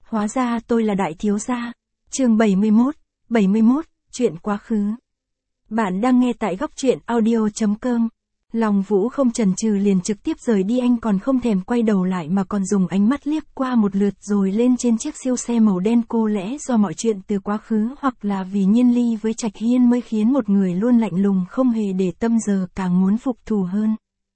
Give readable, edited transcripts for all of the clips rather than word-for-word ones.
hóa ra tôi là đại thiếu gia. Chương 71, chuyện quá khứ. Bạn đang nghe tại góc truyện audio.com. Long Vũ không chần chừ liền trực tiếp rời đi, anh còn không thèm quay đầu lại mà còn dùng ánh mắt liếc qua một lượt rồi lên trên chiếc siêu xe màu đen. Cô lẽ do mọi chuyện từ quá khứ hoặc là vì Nhiên Ly với Trạch Hiên mới khiến một người luôn lạnh lùng không hề để tâm giờ càng muốn phục thù hơn.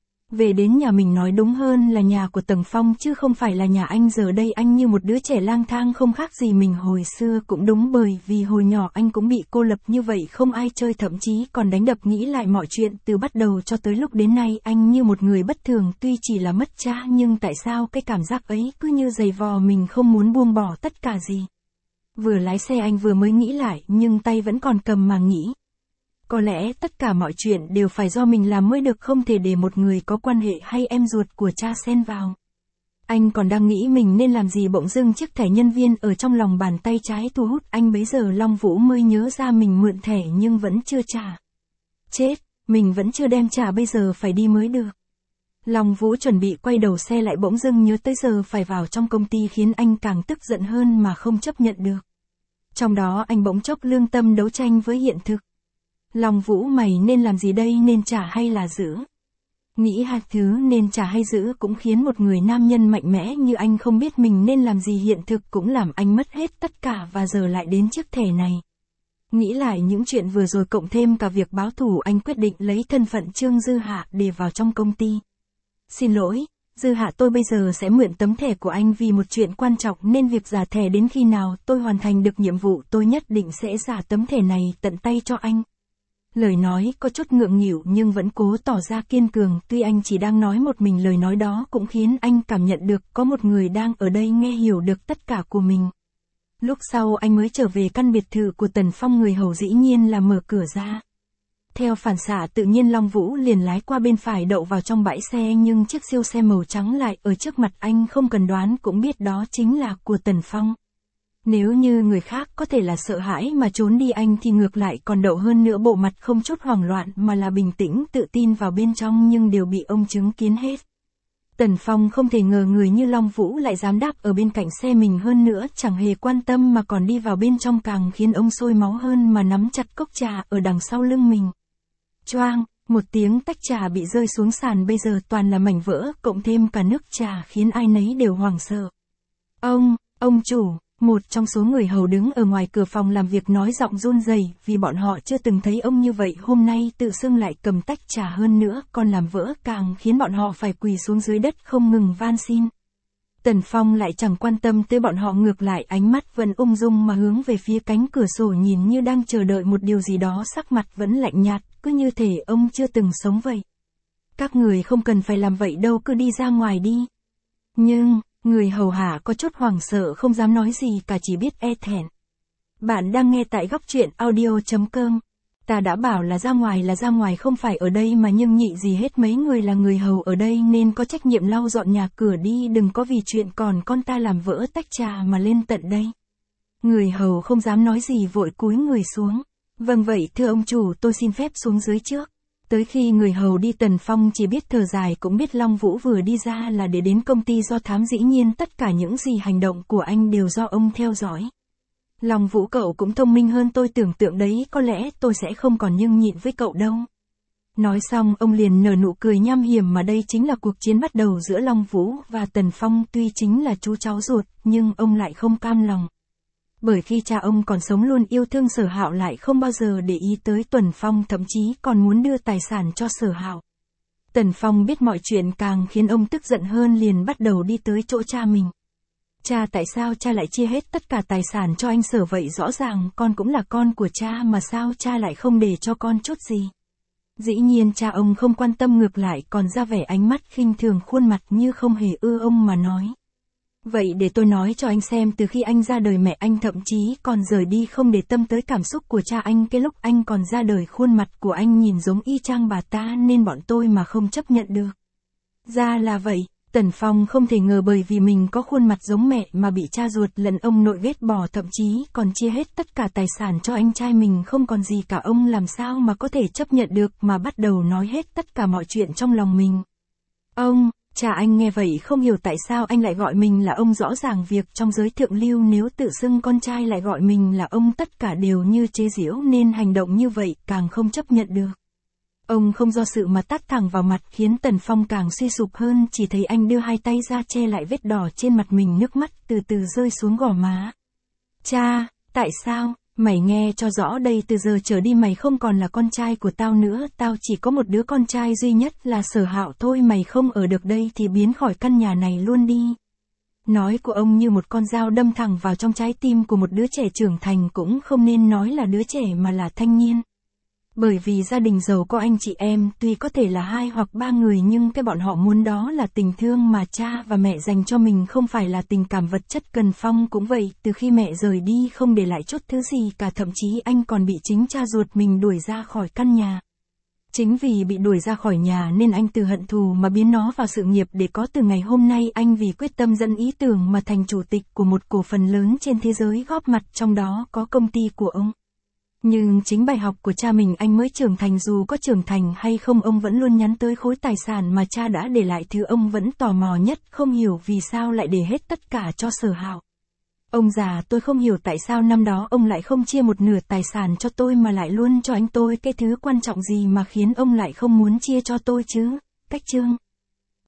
Về đến nhà mình, nói đúng hơn là nhà của Tầng Phong chứ không phải là nhà anh. Giờ đây anh như một đứa trẻ lang thang không khác gì mình hồi xưa. Cũng đúng, bởi vì hồi nhỏ anh cũng bị cô lập như vậy, không ai chơi, thậm chí còn đánh đập. Nghĩ lại mọi chuyện từ bắt đầu cho tới lúc đến nay, anh như một người bất thường. Tuy chỉ là mất cha nhưng tại sao cái cảm giác ấy cứ như giày vò mình không muốn buông bỏ tất cả gì. Vừa lái xe anh vừa mới nghĩ lại nhưng tay vẫn còn cầm mà nghĩ. Có lẽ tất cả mọi chuyện đều phải do mình làm mới được, không thể để một người có quan hệ hay em ruột của cha xen vào. Anh còn đang nghĩ mình nên làm gì, bỗng dưng chiếc thẻ nhân viên ở trong lòng bàn tay trái thu hút anh. Bấy giờ Long Vũ mới nhớ ra mình mượn thẻ nhưng vẫn chưa trả. Chết, mình vẫn chưa đem trả, bây giờ phải đi mới được. Long Vũ chuẩn bị quay đầu xe lại, bỗng dưng nhớ tới giờ phải vào trong công ty khiến anh càng tức giận hơn mà không chấp nhận được. Trong đó anh bỗng chốc lương tâm đấu tranh với hiện thực. Long Vũ, mày nên làm gì đây, nên trả hay là giữ? Nghĩ hai thứ nên trả hay giữ cũng khiến một người nam nhân mạnh mẽ như anh không biết mình nên làm gì. Hiện thực cũng làm anh mất hết tất cả và giờ lại đến chiếc thẻ này. Nghĩ lại những chuyện vừa rồi cộng thêm cả việc báo thù, anh quyết định lấy thân phận Trương Dư Hạ để vào trong công ty. Xin lỗi, Dư Hạ, tôi bây giờ sẽ mượn tấm thẻ của anh vì một chuyện quan trọng nên việc giả thẻ đến khi nào tôi hoàn thành được nhiệm vụ tôi nhất định sẽ giả tấm thẻ này tận tay cho anh. Lời nói có chút ngượng nghịu nhưng vẫn cố tỏ ra kiên cường. Tuy anh chỉ đang nói một mình, lời nói đó cũng khiến anh cảm nhận được có một người đang ở đây nghe hiểu được tất cả của mình. Lúc sau anh mới trở về căn biệt thự của Tần Phong, người hầu dĩ nhiên là mở cửa ra. Theo phản xạ tự nhiên Long Vũ liền lái qua bên phải đậu vào trong bãi xe, nhưng chiếc siêu xe màu trắng lại ở trước mặt anh, không cần đoán cũng biết đó chính là của Tần Phong. Nếu như người khác có thể là sợ hãi mà trốn đi, anh thì ngược lại còn đậu hơn nữa, bộ mặt không chút hoảng loạn mà là bình tĩnh tự tin vào bên trong, nhưng đều bị ông chứng kiến hết. Tần Phong không thể ngờ người như Long Vũ lại dám đáp ở bên cạnh xe mình, hơn nữa chẳng hề quan tâm mà còn đi vào bên trong, càng khiến ông sôi máu hơn mà nắm chặt cốc trà ở đằng sau lưng mình. Choang, một tiếng tách trà bị rơi xuống sàn, bây giờ toàn là mảnh vỡ cộng thêm cả nước trà khiến ai nấy đều hoảng sợ. Ông chủ. Một trong số người hầu đứng ở ngoài cửa phòng làm việc nói giọng run rẩy, vì bọn họ chưa từng thấy ông như vậy, hôm nay tự xưng lại cầm tách trà, hơn nữa còn làm vỡ, càng khiến bọn họ phải quỳ xuống dưới đất không ngừng van xin. Tần Phong lại chẳng quan tâm tới bọn họ, ngược lại ánh mắt vẫn ung dung mà hướng về phía cánh cửa sổ, nhìn như đang chờ đợi một điều gì đó, sắc mặt vẫn lạnh nhạt, cứ như thể ông chưa từng sống vậy. Các người không cần phải làm vậy đâu, cứ đi ra ngoài đi. Nhưng người hầu hạ có chút hoảng sợ, không dám nói gì cả, chỉ biết e thẹn. Bạn đang nghe tại góc truyện audio.com. Ta đã bảo là ra ngoài không phải ở đây mà, nhưng nhị gì hết, mấy người là người hầu ở đây nên có trách nhiệm lau dọn nhà cửa đi, đừng có vì chuyện còn con ta làm vỡ tách trà mà lên tận đây. Người hầu không dám nói gì vội cúi người xuống. Vâng vậy thưa ông chủ, tôi xin phép xuống dưới trước. Tới khi người hầu đi, Tần Phong chỉ biết thở dài, cũng biết Long Vũ vừa đi ra là để đến công ty do thám, dĩ nhiên tất cả những gì hành động của anh đều do ông theo dõi. Long Vũ, cậu cũng thông minh hơn tôi tưởng tượng đấy, có lẽ tôi sẽ không còn nhưng nhịn với cậu đâu. Nói xong ông liền nở nụ cười nham hiểm, mà đây chính là cuộc chiến bắt đầu giữa Long Vũ và Tần Phong. Tuy chính là chú cháu ruột nhưng ông lại không cam lòng. Bởi khi cha ông còn sống luôn yêu thương Sở Hạo, lại không bao giờ để ý tới Tần Phong, thậm chí còn muốn đưa tài sản cho Sở Hạo. Tần Phong biết mọi chuyện càng khiến ông tức giận hơn, liền bắt đầu đi tới chỗ cha mình. Cha, tại sao cha lại chia hết tất cả tài sản cho anh Sở vậy? Rõ ràng con cũng là con của cha mà, sao cha lại không để cho con chút gì? Dĩ nhiên cha ông không quan tâm, ngược lại còn ra vẻ ánh mắt khinh thường, khuôn mặt như không hề ưa ông mà nói. Vậy để tôi nói cho anh xem, từ khi anh ra đời mẹ anh thậm chí còn rời đi không để tâm tới cảm xúc của cha anh, cái lúc anh còn ra đời khuôn mặt của anh nhìn giống y chang bà ta nên bọn tôi mà không chấp nhận được. Ra là vậy, Tần Phong không thể ngờ bởi vì mình có khuôn mặt giống mẹ mà bị cha ruột lẫn ông nội ghét bỏ, thậm chí còn chia hết tất cả tài sản cho anh trai mình, không còn gì cả. Ông làm sao mà có thể chấp nhận được, mà bắt đầu nói hết tất cả mọi chuyện trong lòng mình. Cha anh nghe vậy không hiểu tại sao anh lại gọi mình là ông, rõ ràng việc trong giới thượng lưu nếu tự xưng con trai lại gọi mình là ông tất cả đều như chế giễu nên hành động như vậy càng không chấp nhận được. Ông không do sự mà tát thẳng vào mặt khiến Tần Phong càng suy sụp hơn, chỉ thấy anh đưa hai tay ra che lại vết đỏ trên mặt mình, nước mắt từ từ rơi xuống gò má. Cha, tại sao? Mày nghe cho rõ đây, từ giờ trở đi mày không còn là con trai của tao nữa, tao chỉ có một đứa con trai duy nhất là Sở Hạo thôi, mày không ở được đây thì biến khỏi căn nhà này luôn đi. Nói của ông như một con dao đâm thẳng vào trong trái tim của một đứa trẻ trưởng thành, cũng không nên nói là đứa trẻ mà là thanh niên. Bởi vì gia đình giàu có anh chị em, tuy có thể là 2 hoặc 3 người nhưng cái bọn họ muốn đó là tình thương mà cha và mẹ dành cho mình, không phải là tình cảm vật chất. Cần Phong cũng vậy, từ khi mẹ rời đi không để lại chút thứ gì cả, thậm chí anh còn bị chính cha ruột mình đuổi ra khỏi căn nhà. Chính vì bị đuổi ra khỏi nhà nên anh từ hận thù mà biến nó vào sự nghiệp để có từ ngày hôm nay. Anh vì quyết tâm dẫn ý tưởng mà thành chủ tịch của một cổ phần lớn trên thế giới góp mặt, trong đó có công ty của ông. Nhưng chính bài học của cha mình anh mới trưởng thành, dù có trưởng thành hay không ông vẫn luôn nhắn tới khối tài sản mà cha đã để lại. Thứ ông vẫn tò mò nhất, không hiểu vì sao lại để hết tất cả cho Sở Hạo. Ông già, tôi không hiểu tại sao năm đó ông lại không chia một nửa tài sản cho tôi mà lại luôn cho anh tôi, cái thứ quan trọng gì mà khiến ông lại không muốn chia cho tôi chứ? Cách Chương